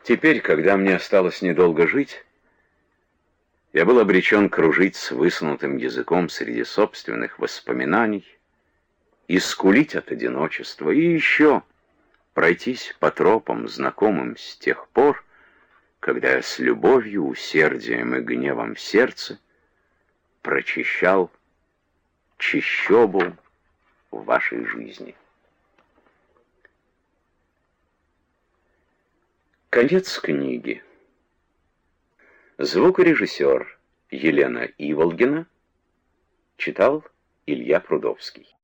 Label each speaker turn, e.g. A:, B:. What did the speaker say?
A: Теперь, когда мне осталось недолго жить, я был обречен кружить с высунутым языком среди собственных воспоминаний и скулить от одиночества, и еще пройтись по тропам, знакомым с тех пор, когда я с любовью, усердием и гневом в сердце прочищал чащобу в вашей жизни. Конец книги. Звукорежиссер Елена Иволгина читал Илья Прудовский.